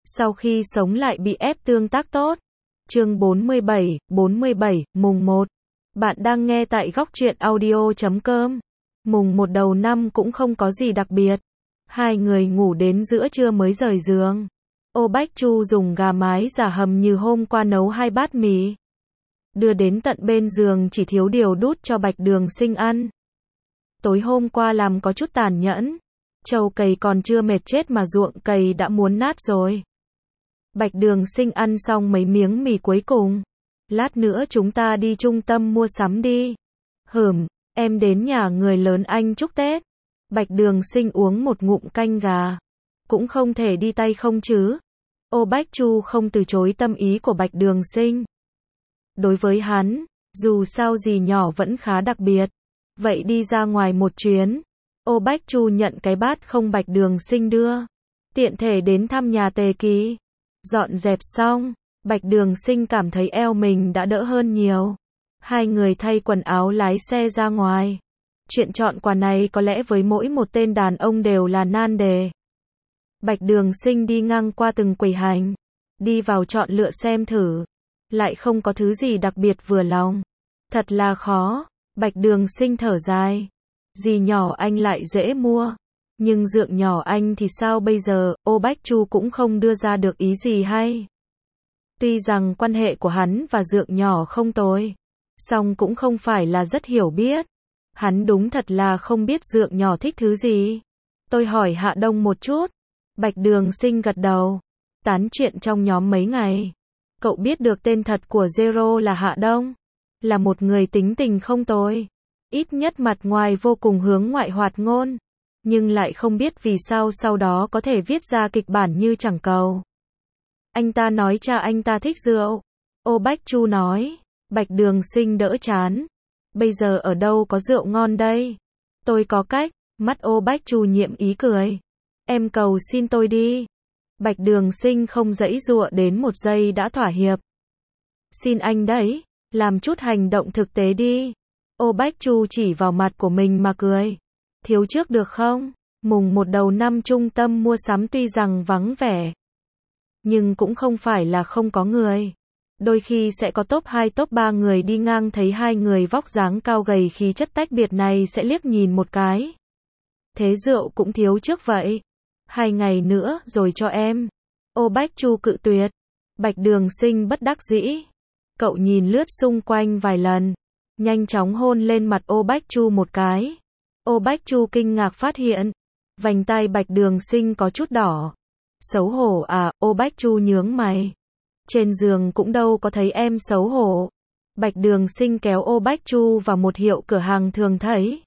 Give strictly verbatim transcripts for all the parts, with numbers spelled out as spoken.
Sau khi sống lại bị ép tương tác tốt. Chương bốn mươi bảy, bốn mươi bảy, mùng một. Bạn đang nghe tại góc truyện audio chấm com. Mùng một đầu năm cũng không có gì đặc biệt. Hai người ngủ đến giữa trưa mới rời giường. Ô Bách Chu dùng gà mái giả hầm như hôm qua nấu hai bát mì. Đưa đến tận bên giường chỉ thiếu điều đút cho Bạch Đường Sinh ăn. Tối hôm qua làm có chút tàn nhẫn. Trầu cày còn chưa mệt chết mà ruộng cày đã muốn nát rồi. Bạch Đường Sinh ăn xong mấy miếng mì cuối cùng. Lát nữa chúng ta đi trung tâm mua sắm đi. Hửm, em đến nhà người lớn anh chúc Tết. Bạch Đường Sinh uống một ngụm canh gà. Cũng không thể đi tay không chứ. Ô Bách Chu không từ chối tâm ý của Bạch Đường Sinh. Đối với hắn, dù sao gì nhỏ vẫn khá đặc biệt. Vậy đi ra ngoài một chuyến. Ô Bách Chu nhận cái bát không Bạch Đường Sinh đưa. Tiện thể đến thăm nhà Tề Kỳ. Dọn dẹp xong, Bạch Đường Sinh cảm thấy eo mình đã đỡ hơn nhiều. Hai người thay quần áo lái xe ra ngoài. Chuyện chọn quà này có lẽ với mỗi một tên đàn ông đều là nan đề. Bạch Đường Sinh đi ngang qua từng quầy hàng. Đi vào chọn lựa xem thử. Lại không có thứ gì đặc biệt vừa lòng. Thật là khó. Bạch Đường Sinh thở dài. Dì nhỏ anh lại dễ mua. Nhưng dượng nhỏ anh thì sao bây giờ? Ô Bách Chu cũng không đưa ra được ý gì hay. Tuy rằng quan hệ của hắn và dượng nhỏ không tồi. Song cũng không phải là rất hiểu biết. Hắn đúng thật là không biết dượng nhỏ thích thứ gì. Tôi hỏi Hạ Đông một chút. Bạch Đường Sinh gật đầu. Tán chuyện trong nhóm mấy ngày. Cậu biết được tên thật của Zero là Hạ Đông. Là một người tính tình không tồi. Ít nhất mặt ngoài vô cùng hướng ngoại hoạt ngôn. Nhưng lại không biết vì sao sau đó có thể viết ra kịch bản như chẳng cầu. Anh ta nói cha anh ta thích rượu. Ô Bách Chu nói. Bạch Đường Sinh đỡ chán. Bây giờ ở đâu có rượu ngon đây? Tôi có cách. Mắt Ô Bách Chu nhiệm ý cười. Em cầu xin tôi đi. Bạch Đường Sinh không giãy giụa đến một giây đã thỏa hiệp. Xin anh đấy. Làm chút hành động thực tế đi. Ô Bách Chu chỉ vào mặt của mình mà cười. Thiếu trước được không? Mùng một đầu năm trung tâm mua sắm tuy rằng vắng vẻ. Nhưng cũng không phải là không có người. Đôi khi sẽ có top hai top ba người đi ngang thấy hai người vóc dáng cao gầy khí chất tách biệt này sẽ liếc nhìn một cái. Thế rượu cũng thiếu trước vậy. Hai ngày nữa rồi cho em. Ô Bách Chu cự tuyệt. Bạch Đường Sinh bất đắc dĩ. Cậu nhìn lướt xung quanh vài lần. Nhanh chóng hôn lên mặt Ô Bách Chu một cái. Ô Bách Chu kinh ngạc phát hiện. Vành tai Bạch Đường Sinh có chút đỏ. Xấu hổ à? Ô Bách Chu nhướng mày. Trên giường cũng đâu có thấy em xấu hổ. Bạch Đường Sinh kéo Ô Bách Chu vào một hiệu cửa hàng thường thấy.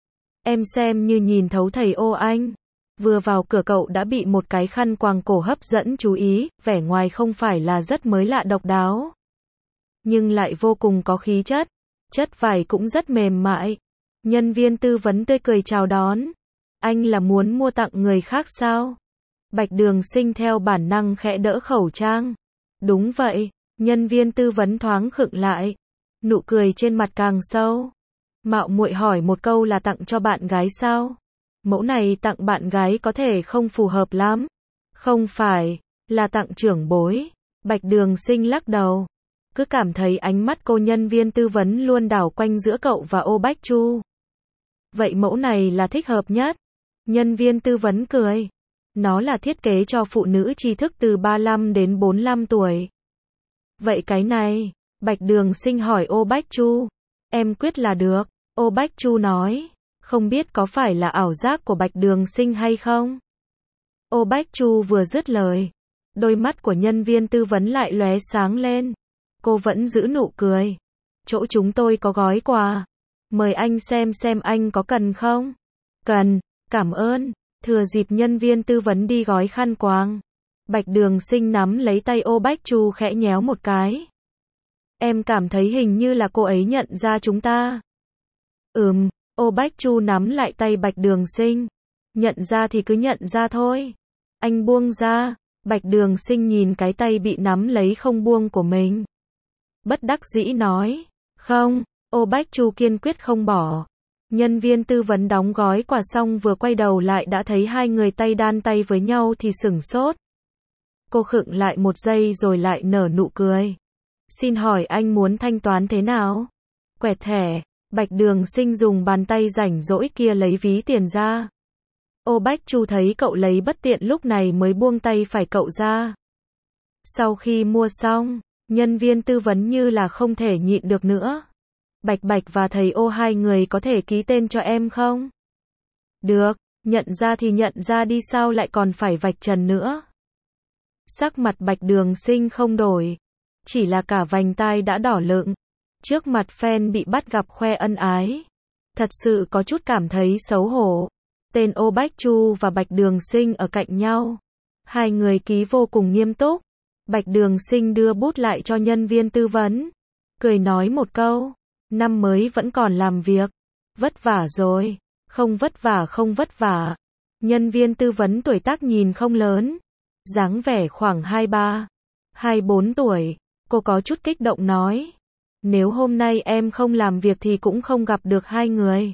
Em xem như nhìn thấu thầy Ô anh. Vừa vào cửa cậu đã bị một cái khăn quàng cổ hấp dẫn chú ý. Vẻ ngoài không phải là rất mới lạ độc đáo. Nhưng lại vô cùng có khí chất. Chất vải cũng rất mềm mại. Nhân viên tư vấn tươi cười chào đón. Anh là muốn mua tặng người khác sao? Bạch Đường Sinh theo bản năng khẽ đỡ khẩu trang. Đúng vậy. Nhân viên tư vấn thoáng khựng lại. Nụ cười trên mặt càng sâu. Mạo muội hỏi một câu là tặng cho bạn gái sao? Mẫu này tặng bạn gái có thể không phù hợp lắm. Không phải, là tặng trưởng bối. Bạch Đường Sinh lắc đầu. Cứ cảm thấy ánh mắt cô nhân viên tư vấn luôn đảo quanh giữa cậu và Ô Bách Chu. Vậy mẫu này là thích hợp nhất. Nhân viên tư vấn cười. Nó là thiết kế cho phụ nữ tri thức từ ba mươi lăm đến bốn mươi lăm tuổi. Vậy cái này? Bạch Đường Sinh hỏi Ô Bách Chu. Em quyết là được. Ô Bách Chu nói. Không biết có phải là ảo giác của Bạch Đường Sinh hay không? Ô Bách Chu vừa dứt lời. Đôi mắt của nhân viên tư vấn lại lóe sáng lên. Cô vẫn giữ nụ cười. Chỗ chúng tôi có gói quà. Mời anh xem xem anh có cần không? Cần, cảm ơn. Thừa dịp nhân viên tư vấn đi gói khăn quàng. Bạch Đường Sinh nắm lấy tay Ô Bách Chu khẽ nhéo một cái. Em cảm thấy hình như là cô ấy nhận ra chúng ta. Ừm, Ô Bách Chu nắm lại tay Bạch Đường Sinh. Nhận ra thì cứ nhận ra thôi. Anh buông ra. Bạch Đường Sinh nhìn cái tay bị nắm lấy không buông của mình. Bất đắc dĩ nói. Không, Ô Bách Chu kiên quyết không bỏ. Nhân viên tư vấn đóng gói quà xong vừa quay đầu lại đã thấy hai người tay đan tay với nhau thì sửng sốt. Cô khựng lại một giây rồi lại nở nụ cười. Xin hỏi anh muốn thanh toán thế nào? Quẹt thẻ. Bạch Đường Sinh dùng bàn tay rảnh rỗi kia lấy ví tiền ra. Ô Bách Chu thấy cậu lấy bất tiện lúc này mới buông tay phải cậu ra. Sau khi mua xong, nhân viên tư vấn như là không thể nhịn được nữa. Bạch Bạch và thầy Ô hai người có thể ký tên cho em không? Được, nhận ra thì nhận ra đi, sao lại còn phải vạch trần nữa. Sắc mặt Bạch Đường Sinh không đổi, chỉ là cả vành tai đã đỏ lựng. Trước mặt fan bị bắt gặp khoe ân ái, thật sự có chút cảm thấy xấu hổ. Tên Ô Bách Chu và Bạch Đường Sinh ở cạnh nhau, hai người ký vô cùng nghiêm túc. Bạch Đường Sinh đưa bút lại cho nhân viên tư vấn, cười nói một câu, năm mới vẫn còn làm việc, vất vả rồi. Không vất vả không vất vả. Nhân viên tư vấn tuổi tác nhìn không lớn, dáng vẻ khoảng hai ba, hai bốn tuổi, cô có chút kích động nói. Nếu hôm nay em không làm việc thì cũng không gặp được hai người.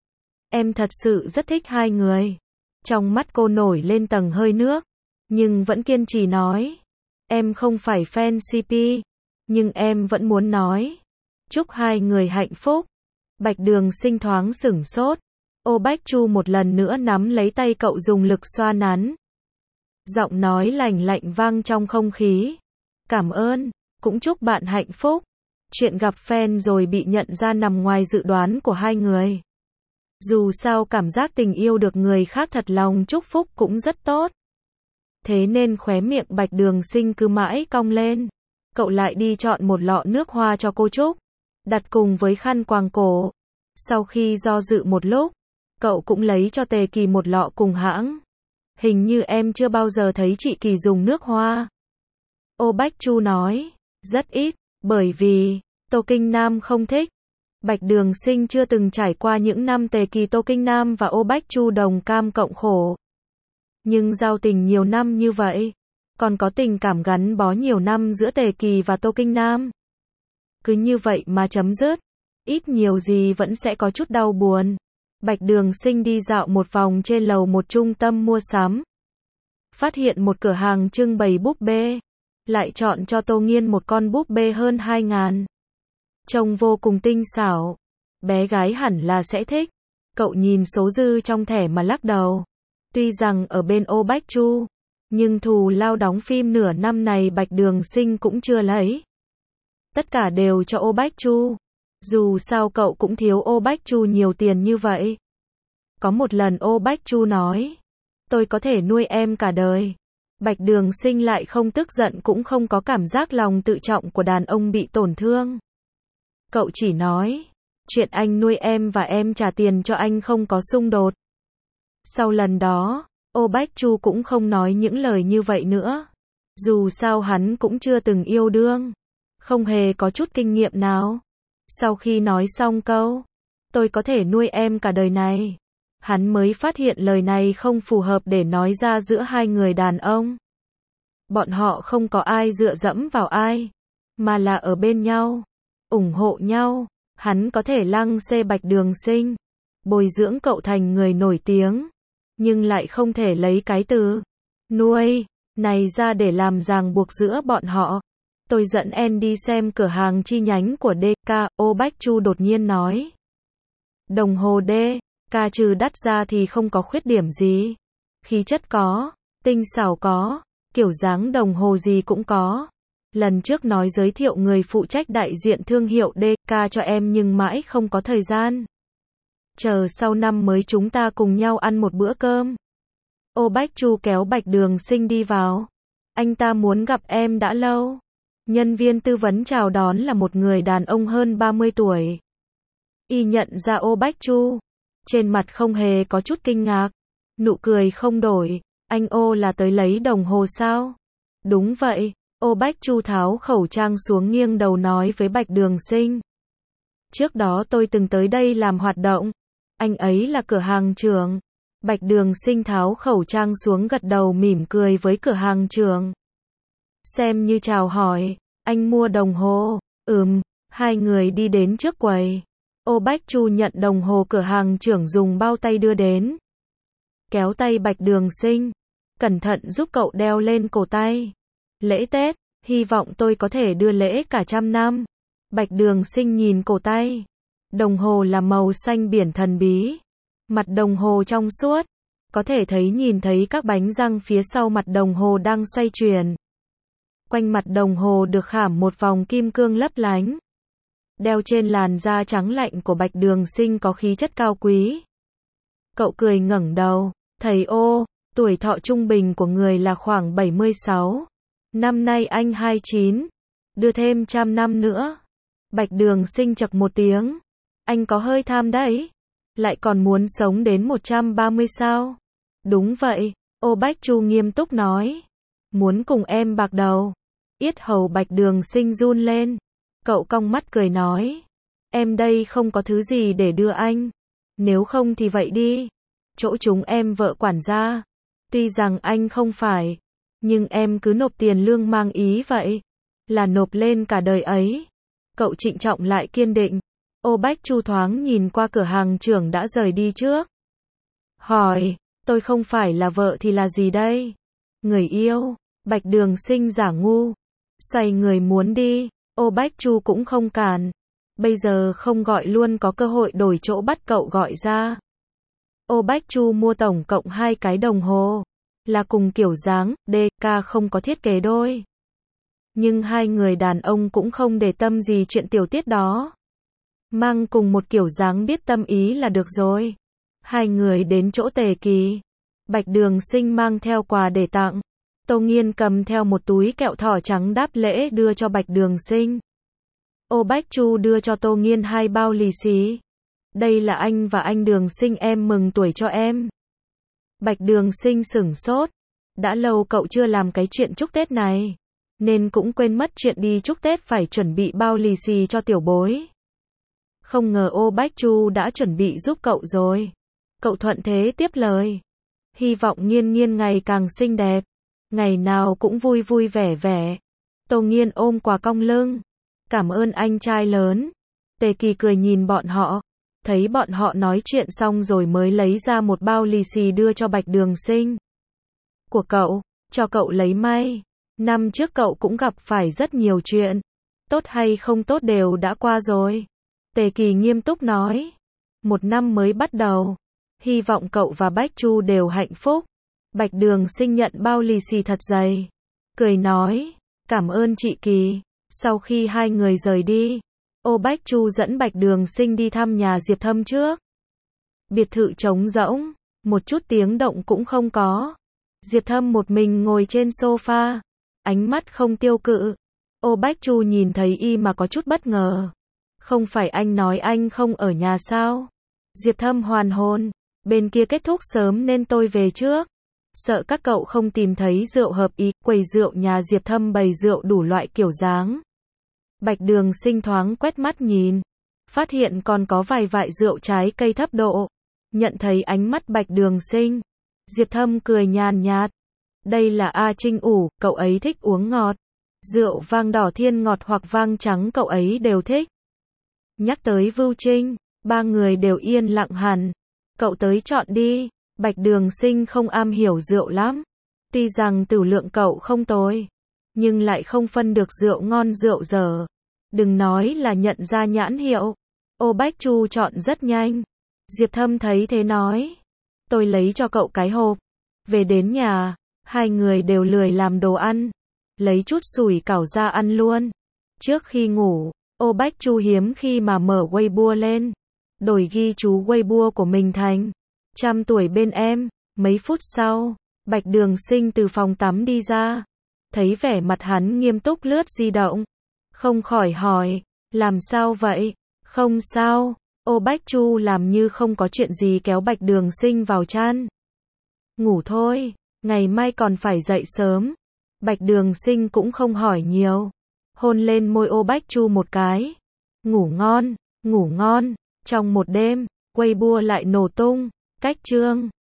Em thật sự rất thích hai người. Trong mắt cô nổi lên tầng hơi nước, nhưng vẫn kiên trì nói. Em không phải fan xê pê, nhưng em vẫn muốn nói. Chúc hai người hạnh phúc. Bạch Đường Sinh thoáng sửng sốt. Ô Bách Chu một lần nữa nắm lấy tay cậu dùng lực xoa nắn. Giọng nói lành lạnh vang trong không khí. Cảm ơn, cũng chúc bạn hạnh phúc. Chuyện gặp fan rồi bị nhận ra nằm ngoài dự đoán của hai người. Dù sao cảm giác tình yêu được người khác thật lòng chúc phúc cũng rất tốt. Thế nên khóe miệng Bạch Đường Sinh cứ mãi cong lên. Cậu lại đi chọn một lọ nước hoa cho cô Trúc, đặt cùng với khăn quàng cổ. Sau khi do dự một lúc, cậu cũng lấy cho Tề Kỳ một lọ cùng hãng. Hình như em chưa bao giờ thấy chị Kỳ dùng nước hoa. Ô Bách Chu nói, rất ít, bởi vì Tô Kinh Nam không thích. Bạch Đường Sinh chưa từng trải qua những năm Tề Kỳ, Tô Kinh Nam và Ô Bách Chu đồng cam cộng khổ. Nhưng giao tình nhiều năm như vậy, còn có tình cảm gắn bó nhiều năm giữa Tề Kỳ và Tô Kinh Nam. Cứ như vậy mà chấm dứt, ít nhiều gì vẫn sẽ có chút đau buồn. Bạch Đường Sinh đi dạo một vòng trên lầu một trung tâm mua sắm. Phát hiện một cửa hàng trưng bày búp bê. Lại chọn cho Tô Nghiên một con búp bê hơn hai ngàn. Trông vô cùng tinh xảo. Bé gái hẳn là sẽ thích. Cậu nhìn số dư trong thẻ mà lắc đầu. Tuy rằng ở bên Ô Bách Chu, nhưng thù lao đóng phim nửa năm này Bạch Đường Sinh cũng chưa lấy. Tất cả đều cho Ô Bách Chu. Dù sao cậu cũng thiếu Ô Bách Chu nhiều tiền như vậy. Có một lần Ô Bách Chu nói, tôi có thể nuôi em cả đời. Bạch Đường Sinh lại không tức giận cũng không có cảm giác lòng tự trọng của đàn ông bị tổn thương. Cậu chỉ nói, chuyện anh nuôi em và em trả tiền cho anh không có xung đột. Sau lần đó, Ô Bách Chu cũng không nói những lời như vậy nữa. Dù sao hắn cũng chưa từng yêu đương, không hề có chút kinh nghiệm nào. Sau khi nói xong câu, tôi có thể nuôi em cả đời này, hắn mới phát hiện lời này không phù hợp để nói ra giữa hai người đàn ông. Bọn họ không có ai dựa dẫm vào ai, mà là ở bên nhau, ủng hộ nhau. Hắn có thể lăng xê Bạch Đường Sinh, bồi dưỡng cậu thành người nổi tiếng, nhưng lại không thể lấy cái từ nuôi này ra để làm ràng buộc giữa bọn họ. Tôi dẫn em đi xem cửa hàng chi nhánh của đê ca, Ô Bách Chu đột nhiên nói. Đồng hồ đê ca trừ đắt ra thì không có khuyết điểm gì. Khí chất có, tinh xảo có, kiểu dáng đồng hồ gì cũng có. Lần trước nói giới thiệu người phụ trách đại diện thương hiệu đê ca cho em nhưng mãi không có thời gian. Chờ sau năm mới chúng ta cùng nhau ăn một bữa cơm. Ô Bách Chu kéo Bạch Đường Sinh đi vào. Anh ta muốn gặp em đã lâu. Nhân viên tư vấn chào đón là một người đàn ông hơn ba mươi tuổi. Y nhận ra Ô Bách Chu, trên mặt không hề có chút kinh ngạc, nụ cười không đổi. Anh Ô là tới lấy đồng hồ sao? Đúng vậy. Ô Bách Chu tháo khẩu trang xuống nghiêng đầu nói với Bạch Đường Sinh. Trước đó tôi từng tới đây làm hoạt động. Anh ấy là cửa hàng trưởng. Bạch Đường Sinh tháo khẩu trang xuống gật đầu mỉm cười với cửa hàng trưởng. Xem như chào hỏi, anh mua đồng hồ. Ừm, hai người đi đến trước quầy. Ô Bách Chu nhận đồng hồ cửa hàng trưởng dùng bao tay đưa đến. Kéo tay Bạch Đường Sinh, cẩn thận giúp cậu đeo lên cổ tay. Lễ Tết, hy vọng tôi có thể đưa lễ cả trăm năm. Bạch Đường Sinh nhìn cổ tay. Đồng hồ là màu xanh biển thần bí. Mặt đồng hồ trong suốt. Có thể thấy nhìn thấy các bánh răng phía sau mặt đồng hồ đang xoay chuyển. Quanh mặt đồng hồ được khảm một vòng kim cương lấp lánh. Đeo trên làn da trắng lạnh của Bạch Đường Sinh có khí chất cao quý. Cậu cười ngẩng đầu. Thầy ô, tuổi thọ trung bình của người là khoảng bảy mươi sáu. Năm nay anh hai mươi chín. Đưa thêm trăm năm nữa. Bạch Đường Sinh chậc một tiếng. Anh có hơi tham đấy. Lại còn muốn sống đến một trăm ba mươi sao? Đúng vậy, Ô Bách Chu nghiêm túc nói. Muốn cùng em bạc đầu. Yết hầu Bạch Đường Sinh run lên. Cậu cong mắt cười nói. Em đây không có thứ gì để đưa anh. Nếu không thì vậy đi. Chỗ chúng em vợ quản gia. Tuy rằng anh không phải. Nhưng em cứ nộp tiền lương mang ý vậy. Là nộp lên cả đời ấy. Cậu trịnh trọng lại kiên định. Ô Bách Chu thoáng nhìn qua cửa hàng trưởng đã rời đi trước. Hỏi, tôi không phải là vợ thì là gì đây? Người yêu. Bạch Đường Sinh giả ngu. Xoay người muốn đi. Ô Bách Chu cũng không cản. Bây giờ không gọi luôn có cơ hội đổi chỗ bắt cậu gọi ra. Ô Bách Chu mua tổng cộng hai cái đồng hồ. Là cùng kiểu dáng, đê ca không có thiết kế đôi. Nhưng hai người đàn ông cũng không để tâm gì chuyện tiểu tiết đó. Mang cùng một kiểu dáng biết tâm ý là được rồi. Hai người đến chỗ Tề Kỳ. Bạch Đường Sinh mang theo quà để tặng. Tô Nghiên cầm theo một túi kẹo thỏ trắng đáp lễ đưa cho Bạch Đường Sinh. Ô Bách Chu đưa cho Tô Nghiên hai bao lì xì. Đây là anh và anh Đường Sinh em mừng tuổi cho em. Bạch Đường Sinh sửng sốt. Đã lâu cậu chưa làm cái chuyện chúc Tết này. Nên cũng quên mất chuyện đi chúc Tết phải chuẩn bị bao lì xì cho tiểu bối. Không ngờ Ô Bách Chu đã chuẩn bị giúp cậu rồi. Cậu thuận thế tiếp lời. Hy vọng Nghiên Nghiên ngày càng xinh đẹp. Ngày nào cũng vui vui vẻ vẻ. Tô Nghiên ôm quà cong lưng. Cảm ơn anh trai lớn. Tề Kỳ cười nhìn bọn họ. Thấy bọn họ nói chuyện xong rồi mới lấy ra một bao lì xì đưa cho Bạch Đường Sinh. Của cậu, cho cậu lấy may. Năm trước cậu cũng gặp phải rất nhiều chuyện. Tốt hay không tốt đều đã qua rồi. Tề Kỳ nghiêm túc nói. Một năm mới bắt đầu. Hy vọng cậu và Bách Chu đều hạnh phúc. Bạch Đường Sinh nhận bao lì xì thật dày. Cười nói. Cảm ơn chị Kỳ. Sau khi hai người rời đi. Ô Bách Chu dẫn Bạch Đường Sinh đi thăm nhà Diệp Thâm trước. Biệt thự trống rỗng. Một chút tiếng động cũng không có. Diệp Thâm một mình ngồi trên sofa. Ánh mắt không tiêu cự. Ô Bách Chu nhìn thấy y mà có chút bất ngờ. Không phải anh nói anh không ở nhà sao? Diệp Thâm hoàn hồn. Bên kia kết thúc sớm nên tôi về trước. Sợ các cậu không tìm thấy rượu hợp ý. Quầy rượu nhà Diệp Thâm bày rượu đủ loại kiểu dáng. Bạch Đường Sinh thoáng quét mắt nhìn. Phát hiện còn có vài vại rượu trái cây thấp độ. Nhận thấy ánh mắt Bạch Đường Sinh. Diệp Thâm cười nhàn nhạt. Đây là A Trinh ủ, cậu ấy thích uống ngọt. Rượu vang đỏ thiên ngọt hoặc vang trắng cậu ấy đều thích. Nhắc tới Vưu Trinh, ba người đều yên lặng hẳn. Cậu tới chọn đi. Bạch Đường Sinh không am hiểu rượu lắm. Tuy rằng tửu lượng cậu không tồi. Nhưng lại không phân được rượu ngon rượu dở. Đừng nói là nhận ra nhãn hiệu. Ô Bách Chu chọn rất nhanh. Diệp Thâm thấy thế nói. Tôi lấy cho cậu cái hộp. Về đến nhà, hai người đều lười làm đồ ăn. Lấy chút sủi cảo ra ăn luôn. Trước khi ngủ, Ô Bách Chu hiếm khi mà mở Weibo lên. Đổi ghi chú Weibo của mình thành trăm tuổi bên em. Mấy phút sau, Bạch Đường Sinh từ phòng tắm đi ra. Thấy vẻ mặt hắn nghiêm túc lướt di động. Không khỏi hỏi, làm sao vậy? Không sao. Ô Bách Chu làm như không có chuyện gì kéo Bạch Đường Sinh vào chăn. Ngủ thôi, ngày mai còn phải dậy sớm. Bạch Đường Sinh cũng không hỏi nhiều. Hôn lên môi Ô Bách Chu một cái. Ngủ ngon, ngủ ngon. Trong một đêm, Weibo lại nổ tung. Cách chương